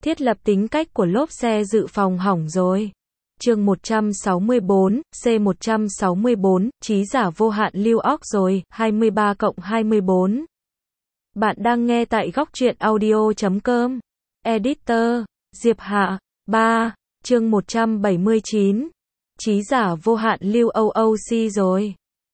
Thiết lập tính cách của lốp xe dự phòng hỏng rồi. Chương 164, C164, trí giả vô hạn lưu óc rồi, 23+24. Bạn đang nghe tại góc truyện audio.com. Editor, Diệp Hạ, 3, chương 179. Trí giả vô hạn lưu OOC rồi.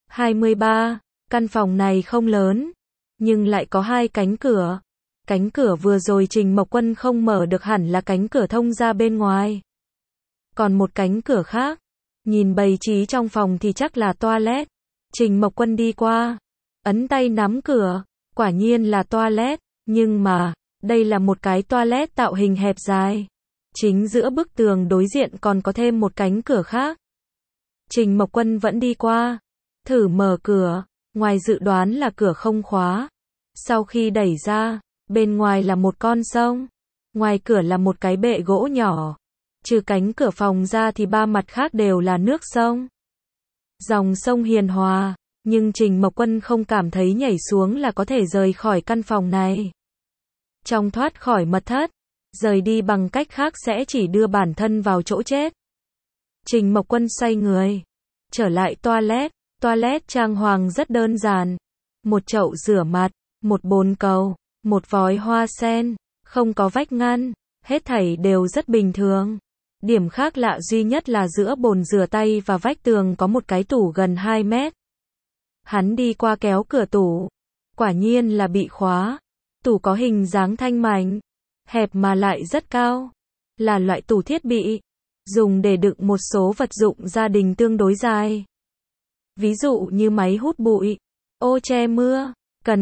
23. Căn phòng này không lớn, nhưng lại có hai cánh cửa. Cánh cửa vừa rồi Trình Mộc Quân không mở được hẳn là cánh cửa thông ra bên ngoài. Còn một cánh cửa khác, nhìn bày trí trong phòng thì chắc là toilet. Trình Mộc Quân đi qua, ấn tay nắm cửa, quả nhiên là toilet, nhưng mà, đây là một cái toilet tạo hình hẹp dài. Chính giữa bức tường đối diện còn có thêm một cánh cửa khác. Trình Mộc Quân vẫn đi qua, thử mở cửa, ngoài dự đoán là cửa không khóa. Sau khi đẩy ra, bên ngoài là một con sông, ngoài cửa là một cái bệ gỗ nhỏ. Trừ cánh cửa phòng ra thì ba mặt khác đều là nước sông. Dòng sông hiền hòa, nhưng Trình Mộc Quân không cảm thấy nhảy xuống là có thể rời khỏi căn phòng này. Trong thoát khỏi mật thất, rời đi bằng cách khác sẽ chỉ đưa bản thân vào chỗ chết. Trình Mộc Quân xoay người, trở lại toilet. Toilet trang hoàng rất đơn giản. Một chậu rửa mặt, một bồn cầu, một vòi hoa sen, không có vách ngăn, hết thảy đều rất bình thường. Điểm khác lạ duy nhất là giữa bồn rửa tay và vách tường có một cái tủ gần 2 mét. Hắn đi qua kéo cửa tủ, quả nhiên là bị khóa. Tủ có hình dáng thanh mảnh, hẹp mà lại rất cao, là loại tủ thiết bị, dùng để đựng một số vật dụng gia đình tương đối dài. Ví dụ như máy hút bụi, ô che mưa,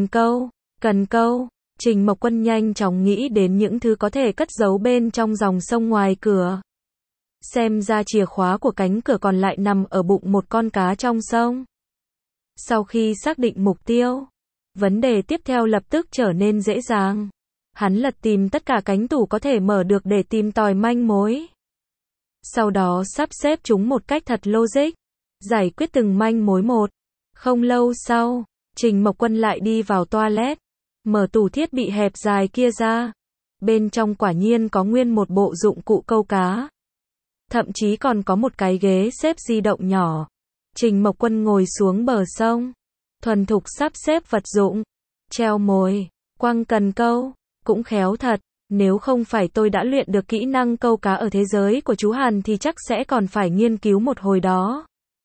cần câu. Trình Mộc Quân nhanh chóng nghĩ đến những thứ có thể cất giấu bên trong dòng sông ngoài cửa. Xem ra chìa khóa của cánh cửa còn lại nằm ở bụng một con cá trong sông. Sau khi xác định mục tiêu, vấn đề tiếp theo lập tức trở nên dễ dàng. Hắn lật tìm tất cả cánh tủ có thể mở được để tìm tòi manh mối. Sau đó sắp xếp chúng một cách thật logic, giải quyết từng manh mối một. Không lâu sau, Trình Mộc Quân lại đi vào toilet, mở tủ thiết bị hẹp dài kia ra. Bên trong quả nhiên có nguyên một bộ dụng cụ câu cá. Thậm chí còn có một cái ghế xếp di động nhỏ. Trình Mộc Quân ngồi xuống bờ sông, thuần thục sắp xếp vật dụng, treo mồi, quăng cần câu, cũng khéo thật. Nếu không phải tôi đã luyện được kỹ năng câu cá ở thế giới của chú Hàn thì chắc sẽ còn phải nghiên cứu một hồi đó.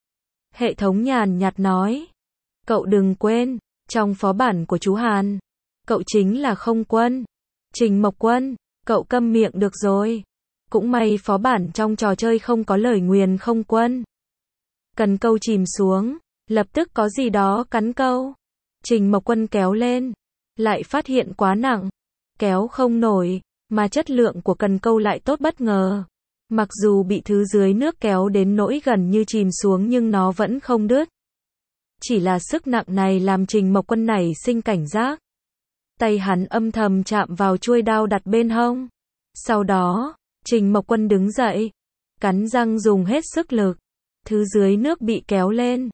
Hệ thống nhàn nhạt nói. Cậu đừng quên, trong phó bản của chú Hàn, cậu chính là không quân. Trình Mộc Quân, cậu câm miệng được rồi. Cũng may phó bản trong trò chơi không có lời nguyền không quân. Cần câu chìm xuống, lập tức có gì đó cắn câu. Trình Mộc Quân kéo lên, lại phát hiện quá nặng, kéo không nổi, mà chất lượng của cần câu lại tốt bất ngờ. Mặc dù bị thứ dưới nước kéo đến nỗi gần như chìm xuống nhưng nó vẫn không đứt. Chỉ là sức nặng này làm Trình Mộc Quân nảy sinh cảnh giác. Tay hắn âm thầm chạm vào chuôi đao đặt bên hông. Sau đó, Trình Mộc Quân đứng dậy, cắn răng dùng hết sức lực. Thứ dưới nước bị kéo lên.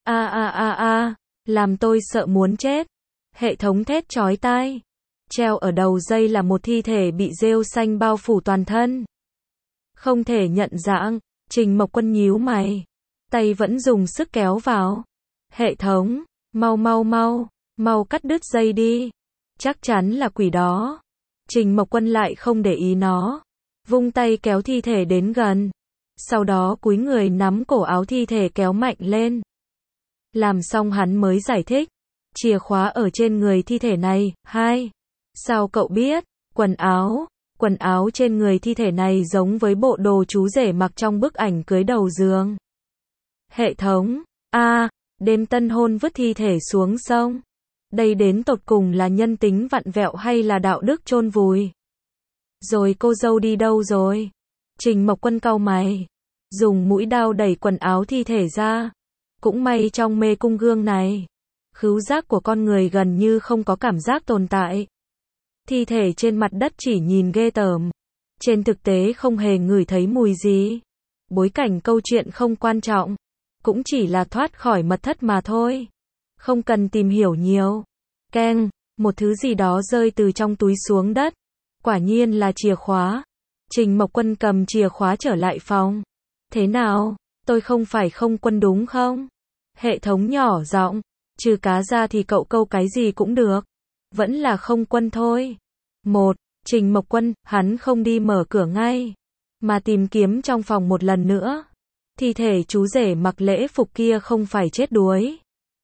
Làm tôi sợ muốn chết. Hệ thống thét chói tai. Treo ở đầu dây là một thi thể bị rêu xanh bao phủ toàn thân. Không thể nhận dạng, Trình Mộc Quân nhíu mày. Tay vẫn dùng sức kéo vào. Hệ thống, mau cắt đứt dây đi. Chắc chắn là quỷ đó. Trình Mộc Quân lại không để ý nó. Vung tay kéo thi thể đến gần. Sau đó cúi người nắm cổ áo thi thể kéo mạnh lên. Làm xong hắn mới giải thích. Chìa khóa ở trên người thi thể này. Sao cậu biết? Quần áo trên người thi thể này giống với bộ đồ chú rể mặc trong bức ảnh cưới đầu giường. Hệ thống, đêm tân hôn vứt thi thể xuống sông. Đây đến tột cùng là nhân tính vặn vẹo hay là đạo đức chôn vùi? Rồi cô dâu đi đâu rồi? Trình Mộc Quân cau mày, dùng mũi đao đẩy quần áo thi thể ra. Cũng may trong mê cung gương này, khứu giác của con người gần như không có cảm giác tồn tại. Thi thể trên mặt đất chỉ nhìn ghê tởm. Trên thực tế không hề ngửi thấy mùi gì. Bối cảnh câu chuyện không quan trọng. Cũng chỉ là thoát khỏi mật thất mà thôi. Không cần tìm hiểu nhiều. Keng, một thứ gì đó rơi từ trong túi xuống đất. Quả nhiên là chìa khóa. Trình Mộc Quân cầm chìa khóa trở lại phòng. Thế nào, tôi không phải không quân đúng không? Hệ thống nhỏ giọng, trừ cá ra thì cậu câu cái gì cũng được. Vẫn là không quân thôi. Trình Mộc Quân, hắn không đi mở cửa ngay, mà tìm kiếm trong phòng một lần nữa. Thi thể chú rể mặc lễ phục kia không phải chết đuối.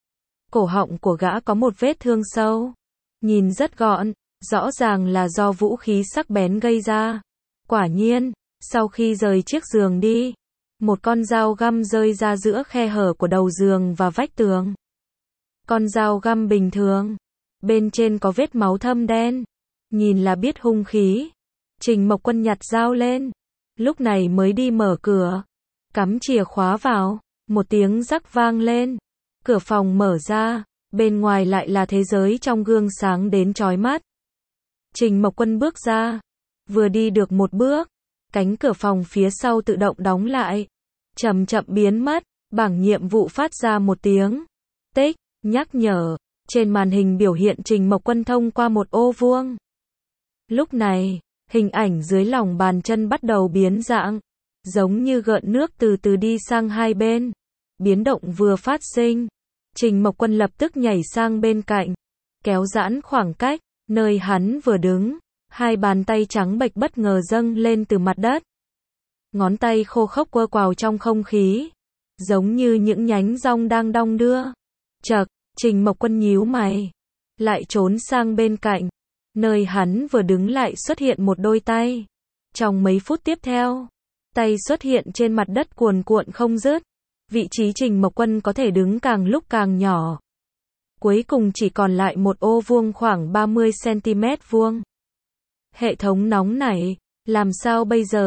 Cổ họng của gã có một vết thương sâu. Nhìn rất gọn, rõ ràng là do vũ khí sắc bén gây ra. Quả nhiên, sau khi rời chiếc giường đi, một con dao găm rơi ra giữa khe hở của đầu giường và vách tường. Con dao găm bình thường, bên trên có vết máu thâm đen, nhìn là biết hung khí. Trình Mộc Quân nhặt dao lên, lúc này mới đi mở cửa, cắm chìa khóa vào, một tiếng rắc vang lên, cửa phòng mở ra, bên ngoài lại là thế giới trong gương sáng đến chói mắt. Trình Mộc Quân bước ra, vừa đi được một bước, cánh cửa phòng phía sau tự động đóng lại, chậm chậm biến mất, bảng nhiệm vụ phát ra một tiếng tích, nhắc nhở, trên màn hình biểu hiện Trình Mộc Quân thông qua một ô vuông. Lúc này, hình ảnh dưới lòng bàn chân bắt đầu biến dạng, giống như gợn nước từ từ đi sang hai bên. Biến động vừa phát sinh, Trình Mộc Quân lập tức nhảy sang bên cạnh, kéo giãn khoảng cách, nơi hắn vừa đứng, hai bàn tay trắng bệch bất ngờ dâng lên từ mặt đất. Ngón tay khô khốc quơ quào trong không khí, giống như những nhánh rong đang đong đưa. Chậc, Trình Mộc Quân nhíu mày, lại trốn sang bên cạnh, nơi hắn vừa đứng lại xuất hiện một đôi tay. Trong mấy phút tiếp theo, tay xuất hiện trên mặt đất cuồn cuộn không dứt. Vị trí Trình Mộc Quân có thể đứng càng lúc càng nhỏ. Cuối cùng chỉ còn lại một ô vuông khoảng 30 cm vuông. Hệ thống nóng nảy, làm sao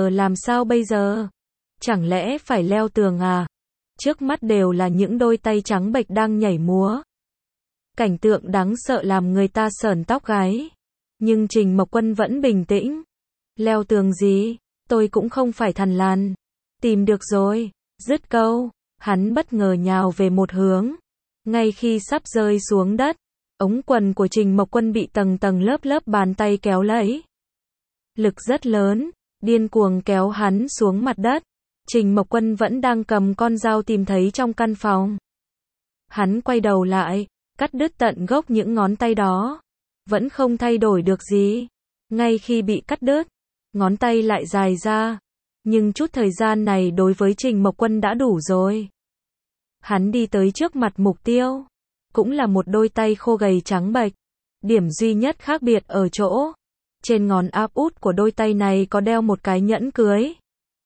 bây giờ? Chẳng lẽ phải leo tường à? Trước mắt đều là những đôi tay trắng bệch đang nhảy múa. Cảnh tượng đáng sợ làm người ta sởn tóc gáy. Nhưng Trình Mộc Quân vẫn bình tĩnh. Leo tường gì? Tôi cũng không phải thằn lằn. Tìm được rồi. Dứt câu, hắn bất ngờ nhào về một hướng. Ngay khi sắp rơi xuống đất, ống quần của Trình Mộc Quân bị tầng tầng lớp lớp bàn tay kéo lấy. Lực rất lớn, điên cuồng kéo hắn xuống mặt đất. Trình Mộc Quân vẫn đang cầm con dao tìm thấy trong căn phòng. Hắn quay đầu lại, cắt đứt tận gốc những ngón tay đó. Vẫn không thay đổi được gì. Ngay khi bị cắt đứt, ngón tay lại dài ra. Nhưng chút thời gian này đối với Trình Mộc Quân đã đủ rồi. Hắn đi tới trước mặt mục tiêu. Cũng là một đôi tay khô gầy trắng bệch. Điểm duy nhất khác biệt ở chỗ, trên ngón áp út của đôi tay này có đeo một cái nhẫn cưới.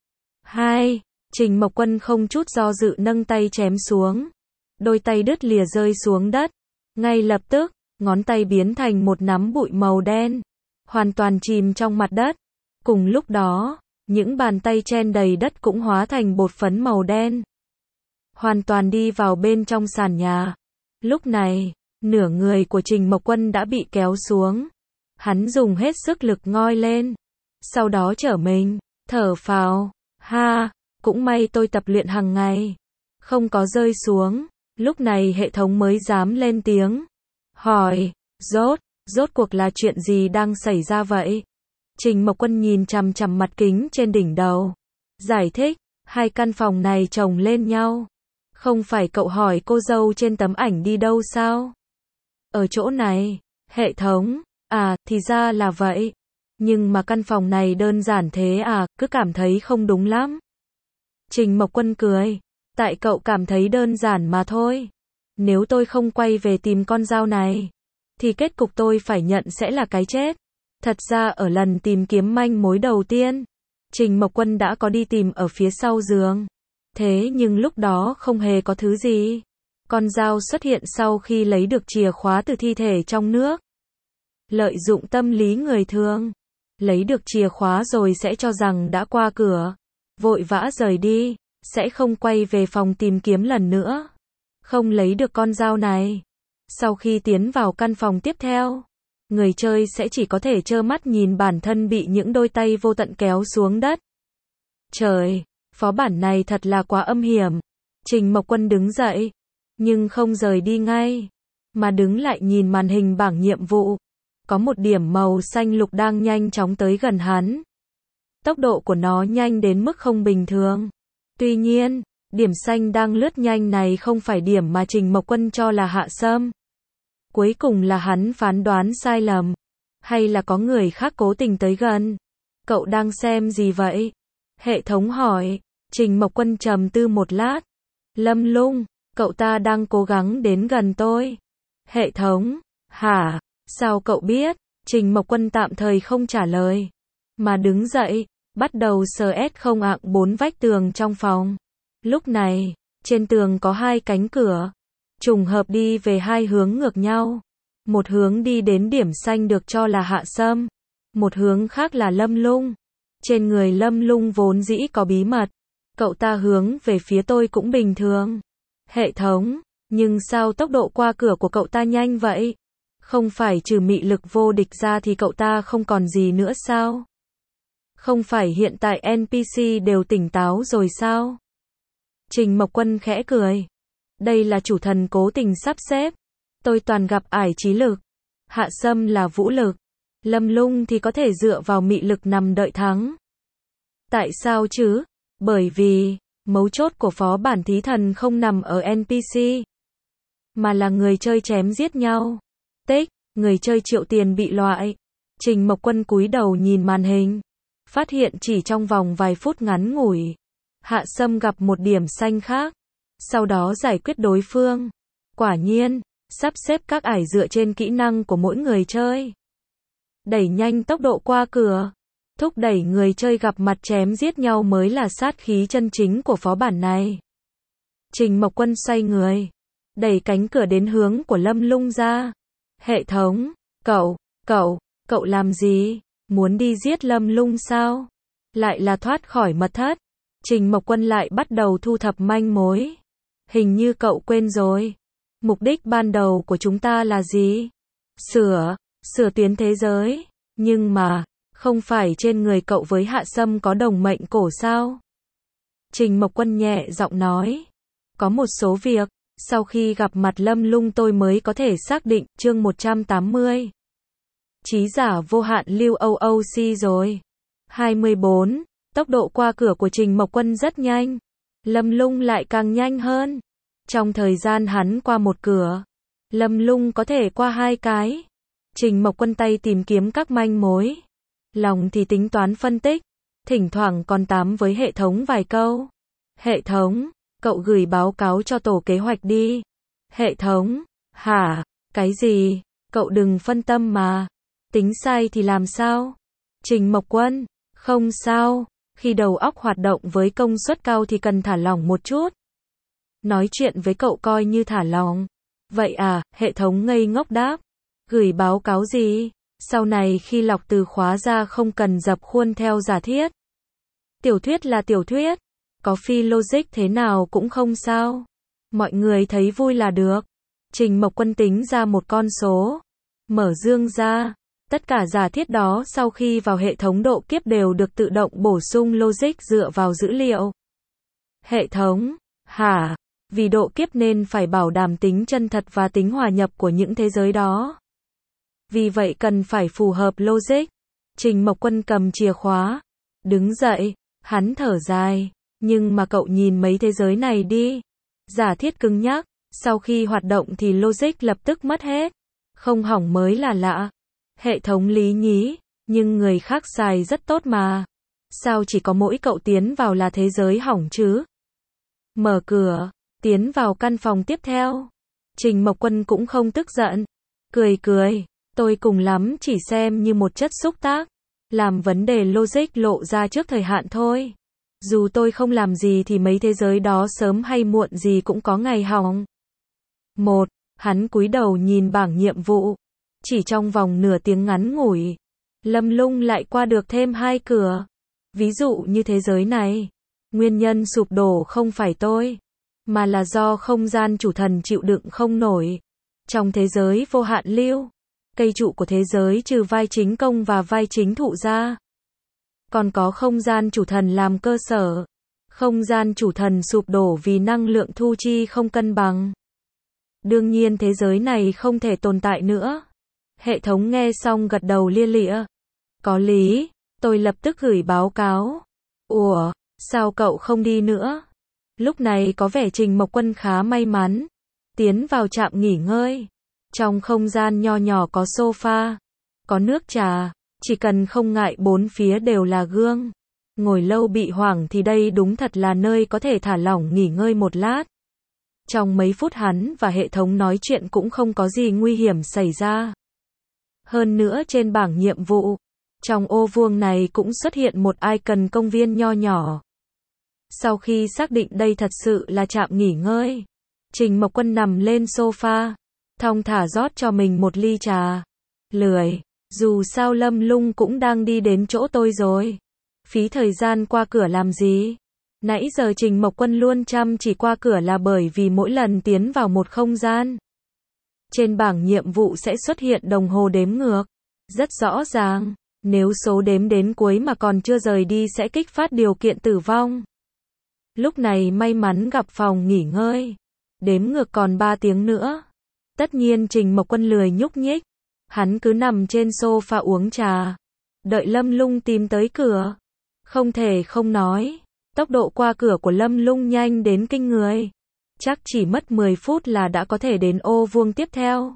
Trình Mộc Quân không chút do dự nâng tay chém xuống. Đôi tay đứt lìa rơi xuống đất. Ngay lập tức, ngón tay biến thành một nắm bụi màu đen, hoàn toàn chìm trong mặt đất. Cùng lúc đó, những bàn tay chen đầy đất cũng hóa thành bột phấn màu đen, hoàn toàn đi vào bên trong sàn nhà. Lúc này, nửa người của Trình Mộc Quân đã bị kéo xuống. Hắn dùng hết sức lực ngoi lên, sau đó trở mình, thở phào, cũng may tôi tập luyện hàng ngày, không có rơi xuống. Lúc này hệ thống mới dám lên tiếng, hỏi, rốt cuộc là chuyện gì đang xảy ra vậy? Trình Mộc Quân nhìn chằm chằm mặt kính trên đỉnh đầu, giải thích, hai căn phòng này chồng lên nhau. Không phải cậu hỏi cô dâu trên tấm ảnh đi đâu sao? Ở chỗ này. Hệ thống, thì ra là vậy. Nhưng mà căn phòng này đơn giản thế à, cứ cảm thấy không đúng lắm. Trình Mộc Quân cười, tại cậu cảm thấy đơn giản mà thôi. Nếu tôi không quay về tìm con dao này, thì kết cục tôi phải nhận sẽ là cái chết. Thật ra ở lần tìm kiếm manh mối đầu tiên, Trình Mộc Quân đã có đi tìm ở phía sau giường. Thế nhưng lúc đó không hề có thứ gì. Con dao xuất hiện sau khi lấy được chìa khóa từ thi thể trong nước. Lợi dụng tâm lý người thường, lấy được chìa khóa rồi sẽ cho rằng đã qua cửa, vội vã rời đi, sẽ không quay về phòng tìm kiếm lần nữa. Không lấy được con dao này. Sau khi tiến vào căn phòng tiếp theo, người chơi sẽ chỉ có thể trơ mắt nhìn bản thân bị những đôi tay vô tận kéo xuống đất. Trời, phó bản này thật là quá âm hiểm. Trình Mộc Quân đứng dậy, nhưng không rời đi ngay, mà đứng lại nhìn màn hình bảng nhiệm vụ. có một điểm màu xanh lục đang nhanh chóng tới gần hắn. Tốc độ của nó nhanh đến mức không bình thường. Tuy nhiên, điểm xanh đang lướt nhanh này không phải điểm mà Trình Mộc Quân cho là Hạ Sâm. Cuối cùng là hắn phán đoán sai lầm. Hay là có người khác cố tình tới gần? Cậu đang xem gì vậy? Hệ thống hỏi. Trình Mộc Quân trầm tư một lát. Lâm Lung, cậu ta đang cố gắng đến gần tôi. Hệ thống, hả? Sao cậu biết? Trình Mộc Quân tạm thời không trả lời, mà đứng dậy, bắt đầu sờ không ạng 4 vách tường trong phòng. Lúc này, trên tường có 2 cánh cửa, trùng hợp đi về 2 hướng ngược nhau. Một hướng đi đến điểm xanh được cho là Hạ Sâm, một hướng khác là Lâm Lung. Trên người Lâm Lung vốn dĩ có bí mật, cậu ta hướng về phía tôi cũng bình thường. Hệ thống, nhưng sao tốc độ qua cửa của cậu ta nhanh vậy? Không phải trừ mị lực vô địch ra thì cậu ta không còn gì nữa sao? Không phải hiện tại NPC đều tỉnh táo rồi sao? Trình Mộc Quân khẽ cười. Đây là chủ thần cố tình sắp xếp. Tôi toàn gặp ải trí lực. Hạ Sâm là vũ lực. Lâm Lung thì có thể dựa vào mị lực nằm đợi thắng. Tại sao chứ? Bởi vì, mấu chốt của phó bản thí thần không nằm ở NPC, mà là người chơi chém giết nhau. Tích, người chơi triệu tiền bị loại. Trình Mộc Quân cúi đầu nhìn màn hình. Phát hiện chỉ trong vòng vài phút ngắn ngủi, Hạ Sâm gặp một điểm xanh khác. Sau đó giải quyết đối phương. Quả nhiên, sắp xếp các ải dựa trên kỹ năng của mỗi người chơi. Đẩy nhanh tốc độ qua cửa, thúc đẩy người chơi gặp mặt chém giết nhau mới là sát khí chân chính của phó bản này. Trình Mộc Quân xoay người, đẩy cánh cửa đến hướng của Lâm Lung ra. Hệ thống, cậu làm gì? Muốn đi giết Lâm Lung sao? Lại là thoát khỏi mật thất. Trình Mộc Quân lại bắt đầu thu thập manh mối. Hình như cậu quên rồi. Mục đích ban đầu của chúng ta là gì? Sửa tuyến thế giới. Nhưng mà, không phải trên người cậu với Hạ Sâm có đồng mệnh cổ sao? Trình Mộc Quân nhẹ giọng nói. Có một số việc, sau khi gặp mặt Lâm Lung tôi mới có thể xác định. Chương 180. Trí giả vô hạn lưu OOC rồi. 24. Tốc độ qua cửa của Trình Mộc Quân rất nhanh. Lâm Lung lại càng nhanh hơn. Trong thời gian hắn qua một cửa, Lâm Lung có thể qua 2 cái. Trình Mộc Quân tay tìm kiếm các manh mối, lòng thì tính toán phân tích, thỉnh thoảng còn tám với hệ thống vài câu. Hệ thống, cậu gửi báo cáo cho tổ kế hoạch đi. Hệ thống, hả? Cái gì? Cậu đừng phân tâm mà. Tính sai thì làm sao? Trình Mộc Quân, không sao. Khi đầu óc hoạt động với công suất cao thì cần thả lỏng một chút. Nói chuyện với cậu coi như thả lỏng. Vậy à? Hệ thống ngây ngốc đáp. Gửi báo cáo gì? Sau này khi lọc từ khóa ra không cần dập khuôn theo giả thiết. Tiểu thuyết là tiểu thuyết. Có phi logic thế nào cũng không sao. Mọi người thấy vui là được. Trình Mộc Quân tính ra một con số. Mở dương ra. Tất cả giả thiết đó sau khi vào hệ thống độ kiếp đều được tự động bổ sung logic dựa vào dữ liệu. Hệ thống, hả? Vì độ kiếp nên phải bảo đảm tính chân thật và tính hòa nhập của những thế giới đó. Vì vậy cần phải phù hợp logic. Trình Mộc Quân cầm chìa khóa. Đứng dậy, hắn thở dài. Nhưng mà cậu nhìn mấy thế giới này đi. Giả thiết cứng nhắc, sau khi hoạt động thì logic lập tức mất hết. Không hỏng mới là lạ. Hệ thống lý nhí, nhưng người khác xài rất tốt mà. Sao chỉ có mỗi cậu tiến vào là thế giới hỏng chứ? Mở cửa, tiến vào căn phòng tiếp theo. Trình Mộc Quân cũng không tức giận. Cười, tôi cùng lắm chỉ xem như một chất xúc tác. Làm vấn đề logic lộ ra trước thời hạn thôi. Dù tôi không làm gì thì mấy thế giới đó sớm hay muộn gì cũng có ngày hỏng. Hắn cúi đầu nhìn bảng nhiệm vụ. Chỉ trong vòng nửa tiếng ngắn ngủi, Lâm Lung lại qua được thêm 2 cửa. Ví dụ như thế giới này, nguyên nhân sụp đổ không phải tôi, mà là do không gian chủ thần chịu đựng không nổi. Trong thế giới vô hạn lưu, cây trụ của thế giới trừ vai chính công và vai chính thụ ra, còn có không gian chủ thần làm cơ sở. Không gian chủ thần sụp đổ vì năng lượng thu chi không cân bằng. Đương nhiên thế giới này không thể tồn tại nữa. Hệ thống nghe xong gật đầu lia lịa. Có lý, tôi lập tức gửi báo cáo. Ủa, sao cậu không đi nữa? Lúc này có vẻ Trình Mộc Quân khá may mắn. Tiến vào trạm nghỉ ngơi. Trong không gian nho nhỏ có sofa, có nước trà, chỉ cần không ngại bốn phía đều là gương. Ngồi lâu bị hoảng thì đây đúng thật là nơi có thể thả lỏng nghỉ ngơi một lát. Trong mấy phút hắn và hệ thống nói chuyện cũng không có gì nguy hiểm xảy ra. Hơn nữa trên bảng nhiệm vụ, trong ô vuông này cũng xuất hiện một icon công viên nho nhỏ. Sau khi xác định đây thật sự là trạm nghỉ ngơi, Trình Mộc Quân nằm lên sofa, thong thả rót cho mình một ly trà. Lười, dù sao Lâm Lung cũng đang đi đến chỗ tôi rồi. Phí thời gian qua cửa làm gì? Nãy giờ Trình Mộc Quân luôn chăm chỉ qua cửa là bởi vì mỗi lần tiến vào một không gian, trên bảng nhiệm vụ sẽ xuất hiện đồng hồ đếm ngược. Rất rõ ràng, nếu số đếm đến cuối mà còn chưa rời đi sẽ kích phát điều kiện tử vong. Lúc này may mắn gặp phòng nghỉ ngơi. Đếm ngược còn 3 tiếng nữa. Tất nhiên Trình Mộc Quân lười nhúc nhích. Hắn cứ nằm trên sofa uống trà. Đợi Lâm Lung tìm tới cửa. Không thể không nói, tốc độ qua cửa của Lâm Lung nhanh đến kinh người. Chắc chỉ mất 10 phút là đã có thể đến ô vuông tiếp theo.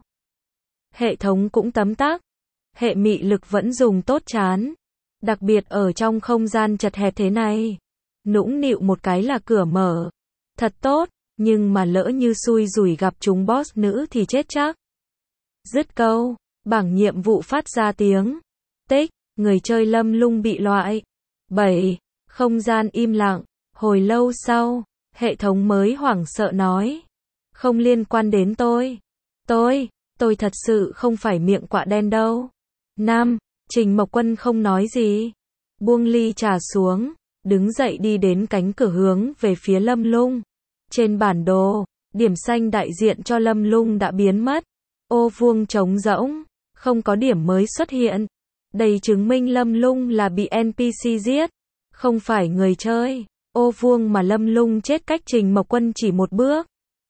Hệ thống cũng tấm tắc. Hệ mị lực vẫn dùng tốt chán. Đặc biệt ở trong không gian chật hẹp thế này. Nũng nịu một cái là cửa mở. Thật tốt, nhưng mà lỡ như xui rủi gặp chúng boss nữ thì chết chắc. Dứt câu, bảng nhiệm vụ phát ra tiếng tích, người chơi Lâm Lung bị loại. 7. Không gian im lặng. Hồi lâu sau, hệ thống mới hoảng sợ nói. Không liên quan đến tôi. Tôi thật sự không phải miệng quạ đen đâu. 5. Trình Mộc Quân không nói gì. Buông ly trà xuống, đứng dậy đi đến cánh cửa hướng về phía Lâm Lung. Trên bản đồ, điểm xanh đại diện cho Lâm Lung đã biến mất. Ô vuông trống rỗng, không có điểm mới xuất hiện. Đây chứng minh Lâm Lung là bị NPC giết, không phải người chơi. Ô vuông mà Lâm Lung chết cách Trình Mộc Quân chỉ một bước.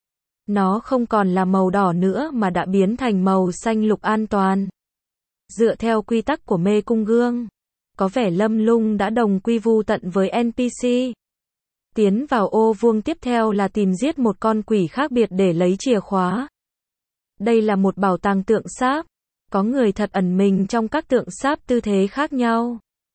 Nó không còn là màu đỏ nữa mà đã biến thành màu xanh lục an toàn. Dựa theo quy tắc của mê cung gương, có vẻ Lâm Lung đã đồng quy vu tận với NPC. Tiến vào ô vuông tiếp theo là tìm giết một con quỷ khác biệt để lấy chìa khóa. Đây là một bảo tàng tượng sáp. Có người thật ẩn mình trong các tượng sáp tư thế khác nhau.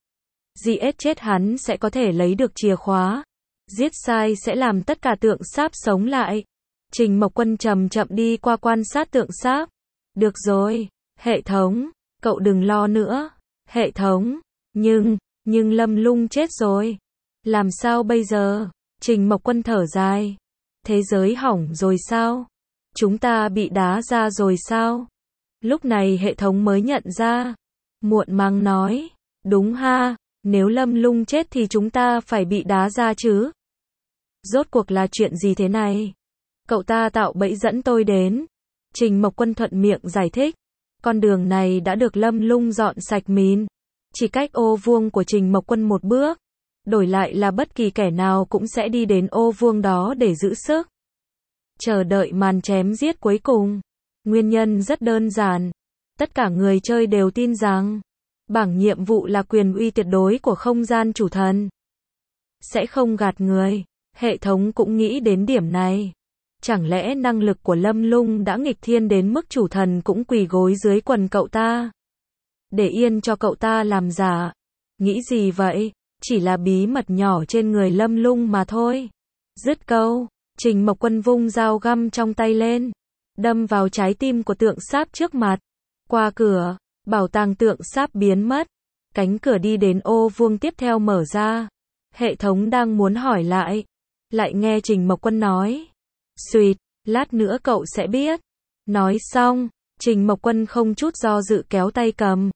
Giết chết hắn sẽ có thể lấy được chìa khóa. Giết sai sẽ làm tất cả tượng sáp sống lại. Trình Mộc Quân chậm chậm đi qua quan sát tượng sáp. Được rồi, hệ thống, cậu đừng lo nữa. Hệ thống, nhưng Lâm Lung chết rồi. Làm sao bây giờ? Trình Mộc Quân thở dài. Thế giới hỏng rồi sao? Chúng ta bị đá ra rồi sao? Lúc này hệ thống mới nhận ra. Muộn màng nói. Đúng ha, nếu Lâm Lung chết thì chúng ta phải bị đá ra chứ. Rốt cuộc là chuyện gì thế này? Cậu ta tạo bẫy dẫn tôi đến. Trình Mộc Quân thuận miệng giải thích. Con đường này đã được Lâm Lung dọn sạch mìn. Chỉ cách ô vuông của Trình Mộc Quân một bước. Đổi lại là bất kỳ kẻ nào cũng sẽ đi đến ô vuông đó để giữ sức. Chờ đợi màn chém giết cuối cùng. Nguyên nhân rất đơn giản. Tất cả người chơi đều tin rằng bảng nhiệm vụ là quyền uy tuyệt đối của không gian chủ thần. Sẽ không gạt người. Hệ thống cũng nghĩ đến điểm này. Chẳng lẽ năng lực của Lâm Lung đã nghịch thiên đến mức chủ thần cũng quỳ gối dưới quần cậu ta? Để yên cho cậu ta làm giả. Nghĩ gì vậy? Chỉ là bí mật nhỏ trên người Lâm Lung mà thôi. Dứt câu, Trình Mộc Quân vung dao găm trong tay lên, đâm vào trái tim của tượng sáp trước mặt. Qua cửa, bảo tàng tượng sáp biến mất. Cánh cửa đi đến ô vuông tiếp theo mở ra. Hệ thống đang muốn hỏi lại nghe Trình Mộc Quân nói. Xuyệt, lát nữa cậu sẽ biết. Nói xong, Trình Mộc Quân không chút do dự kéo tay cầm.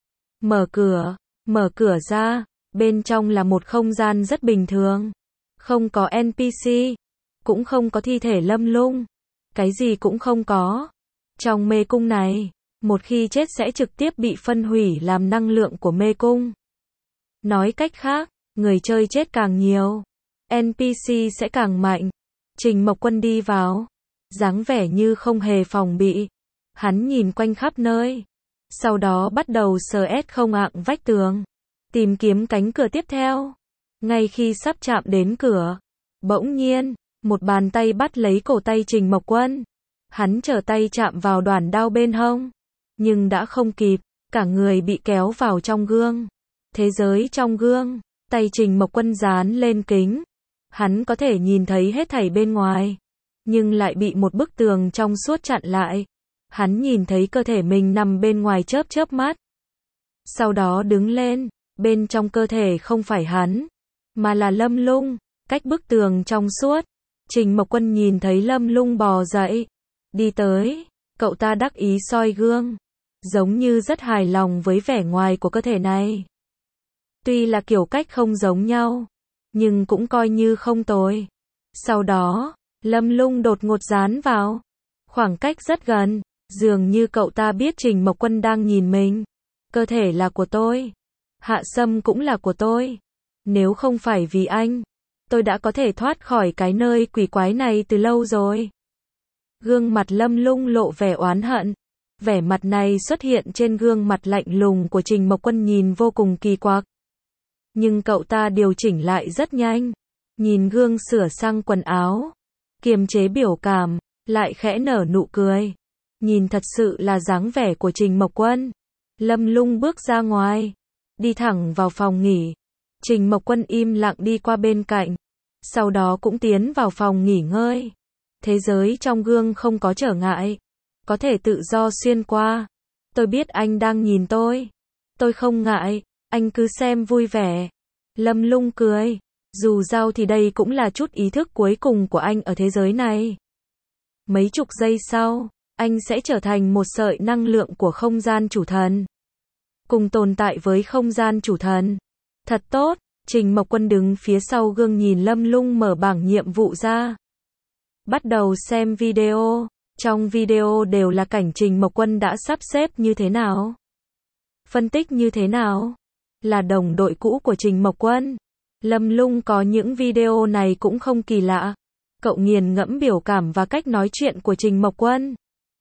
Mở cửa ra. Bên trong là một không gian rất bình thường. Không có NPC. Cũng không có thi thể Lâm Lung. Cái gì cũng không có. Trong mê cung này, một khi chết sẽ trực tiếp bị phân hủy làm năng lượng của mê cung. Nói cách khác, người chơi chết càng nhiều, NPC sẽ càng mạnh. Trình Mộc Quân đi vào, dáng vẻ như không hề phòng bị. Hắn nhìn quanh khắp nơi. Sau đó bắt đầu sờ không ạng vách tường, tìm kiếm cánh cửa tiếp theo. Ngay khi sắp chạm đến cửa, bỗng nhiên, một bàn tay bắt lấy cổ tay Trình Mộc Quân. Hắn trở tay chạm vào đoản đao bên hông, nhưng đã không kịp, cả người bị kéo vào trong gương. Thế giới trong gương, tay Trình Mộc Quân dán lên kính. Hắn có thể nhìn thấy hết thảy bên ngoài, nhưng lại bị một bức tường trong suốt chặn lại. Hắn nhìn thấy cơ thể mình nằm bên ngoài chớp chớp mắt. Sau đó đứng lên, bên trong cơ thể không phải hắn, mà là Lâm Lung, cách bức tường trong suốt. Trình Mộc Quân nhìn thấy Lâm Lung bò dậy, đi tới, cậu ta đắc ý soi gương, giống như rất hài lòng với vẻ ngoài của cơ thể này. Tuy là kiểu cách không giống nhau, nhưng cũng coi như không tồi. Sau đó, Lâm Lung đột ngột dán vào, khoảng cách rất gần, dường như cậu ta biết Trình Mộc Quân đang nhìn mình. Cơ thể là của tôi, Hạ Sâm cũng là của tôi. Nếu không phải vì anh, tôi đã có thể thoát khỏi cái nơi quỷ quái này từ lâu rồi. Gương mặt Lâm Lung lộ vẻ oán hận. Vẻ mặt này xuất hiện trên gương mặt lạnh lùng của Trình Mộc Quân nhìn vô cùng kỳ quặc. Nhưng cậu ta điều chỉnh lại rất nhanh. Nhìn gương sửa sang quần áo, kiềm chế biểu cảm, lại khẽ nở nụ cười. Nhìn thật sự là dáng vẻ của Trình Mộc Quân. Lâm Lung bước ra ngoài, đi thẳng vào phòng nghỉ. Trình Mộc Quân im lặng đi qua bên cạnh, sau đó cũng tiến vào phòng nghỉ ngơi. Thế giới trong gương không có trở ngại, có thể tự do xuyên qua. Tôi biết anh đang nhìn tôi không ngại, anh cứ xem vui vẻ. Lâm Lung cười, dù sao thì đây cũng là chút ý thức cuối cùng của anh ở thế giới này. Mấy chục giây sau, anh sẽ trở thành một sợi năng lượng của không gian chủ thần, cùng tồn tại với không gian chủ thần. Thật tốt. Trình Mộc Quân đứng phía sau gương nhìn Lâm Lung mở bảng nhiệm vụ ra, bắt đầu xem video. Trong video đều là cảnh Trình Mộc Quân đã sắp xếp như thế nào, phân tích như thế nào, là đồng đội cũ của Trình Mộc Quân. Lâm Lung có những video này cũng không kỳ lạ. Cậu nghiền ngẫm biểu cảm và cách nói chuyện của Trình Mộc Quân,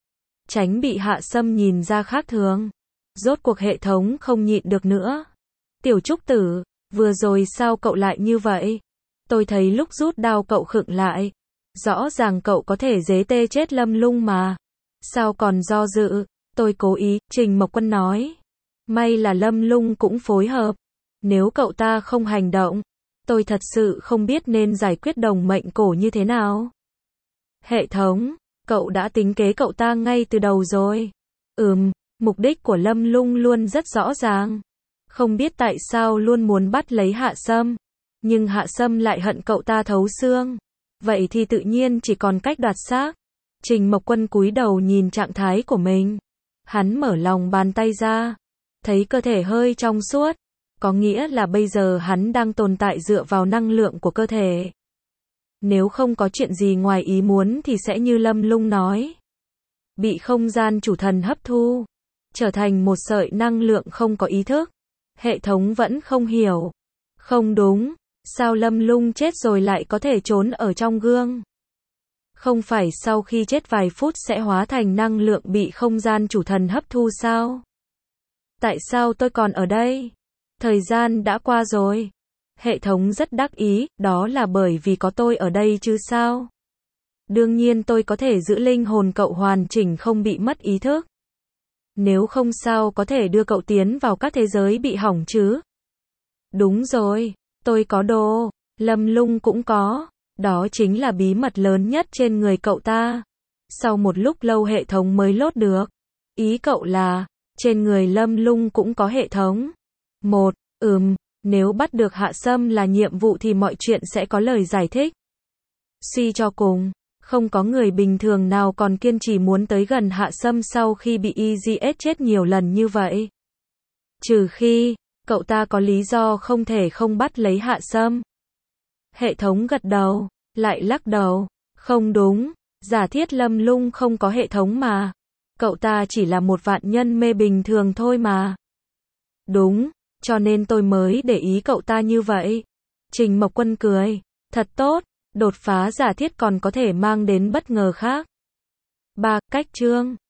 tránh bị Hạ Sâm nhìn ra khác thường. Rốt cuộc hệ thống không nhịn được nữa. Tiểu Trúc Tử, vừa rồi sao cậu lại như vậy? Tôi thấy lúc rút đao cậu khựng lại. Rõ ràng cậu có thể dế tê chết Lâm Lung mà. Sao còn do dự? Tôi cố ý, Trình Mộc Quân nói. May là Lâm Lung cũng phối hợp. Nếu cậu ta không hành động, tôi thật sự không biết nên giải quyết đồng mệnh cổ như thế nào. Hệ thống, cậu đã tính kế cậu ta ngay từ đầu rồi. Mục đích của Lâm Lung luôn rất rõ ràng. Không biết tại sao luôn muốn bắt lấy Hạ Sâm, nhưng Hạ Sâm lại hận cậu ta thấu xương. Vậy thì tự nhiên chỉ còn cách đoạt xác. Trình Mộc Quân cúi đầu nhìn trạng thái của mình. Hắn mở lòng bàn tay ra, thấy cơ thể hơi trong suốt. Có nghĩa là bây giờ hắn đang tồn tại dựa vào năng lượng của cơ thể. Nếu không có chuyện gì ngoài ý muốn thì sẽ như Lâm Lung nói, bị không gian chủ thần hấp thu, trở thành một sợi năng lượng không có ý thức. Hệ thống vẫn không hiểu. Không đúng, sao Lâm Lung chết rồi lại có thể trốn ở trong gương? Không phải sau khi chết vài phút sẽ hóa thành năng lượng bị không gian chủ thần hấp thu sao? Tại sao tôi còn ở đây? Thời gian đã qua rồi. Hệ thống rất đắc ý, đó là bởi vì có tôi ở đây chứ sao? Đương nhiên tôi có thể giữ linh hồn cậu hoàn chỉnh không bị mất ý thức. Nếu không sao có thể đưa cậu tiến vào các thế giới bị hỏng chứ? Đúng rồi, tôi có đồ, Lâm Lung cũng có. Đó chính là bí mật lớn nhất trên người cậu ta. Sau một lúc lâu hệ thống mới lốt được. Ý cậu là, trên người Lâm Lung cũng có hệ thống. Nếu bắt được Hạ Sâm là nhiệm vụ thì mọi chuyện sẽ có lời giải thích. Suy cho cùng, không có người bình thường nào còn kiên trì muốn tới gần Hạ Sâm sau khi bị EGS chết nhiều lần như vậy. Trừ khi, cậu ta có lý do không thể không bắt lấy Hạ Sâm. Hệ thống gật đầu, lại lắc đầu. Không đúng, giả thiết Lâm Lung không có hệ thống mà. Cậu ta chỉ là một vạn nhân mê bình thường thôi mà. Đúng, cho nên tôi mới để ý cậu ta như vậy. Trình Mộc Quân cười. Thật tốt, đột phá giả thiết còn có thể mang đến bất ngờ khác. 3. Cách chương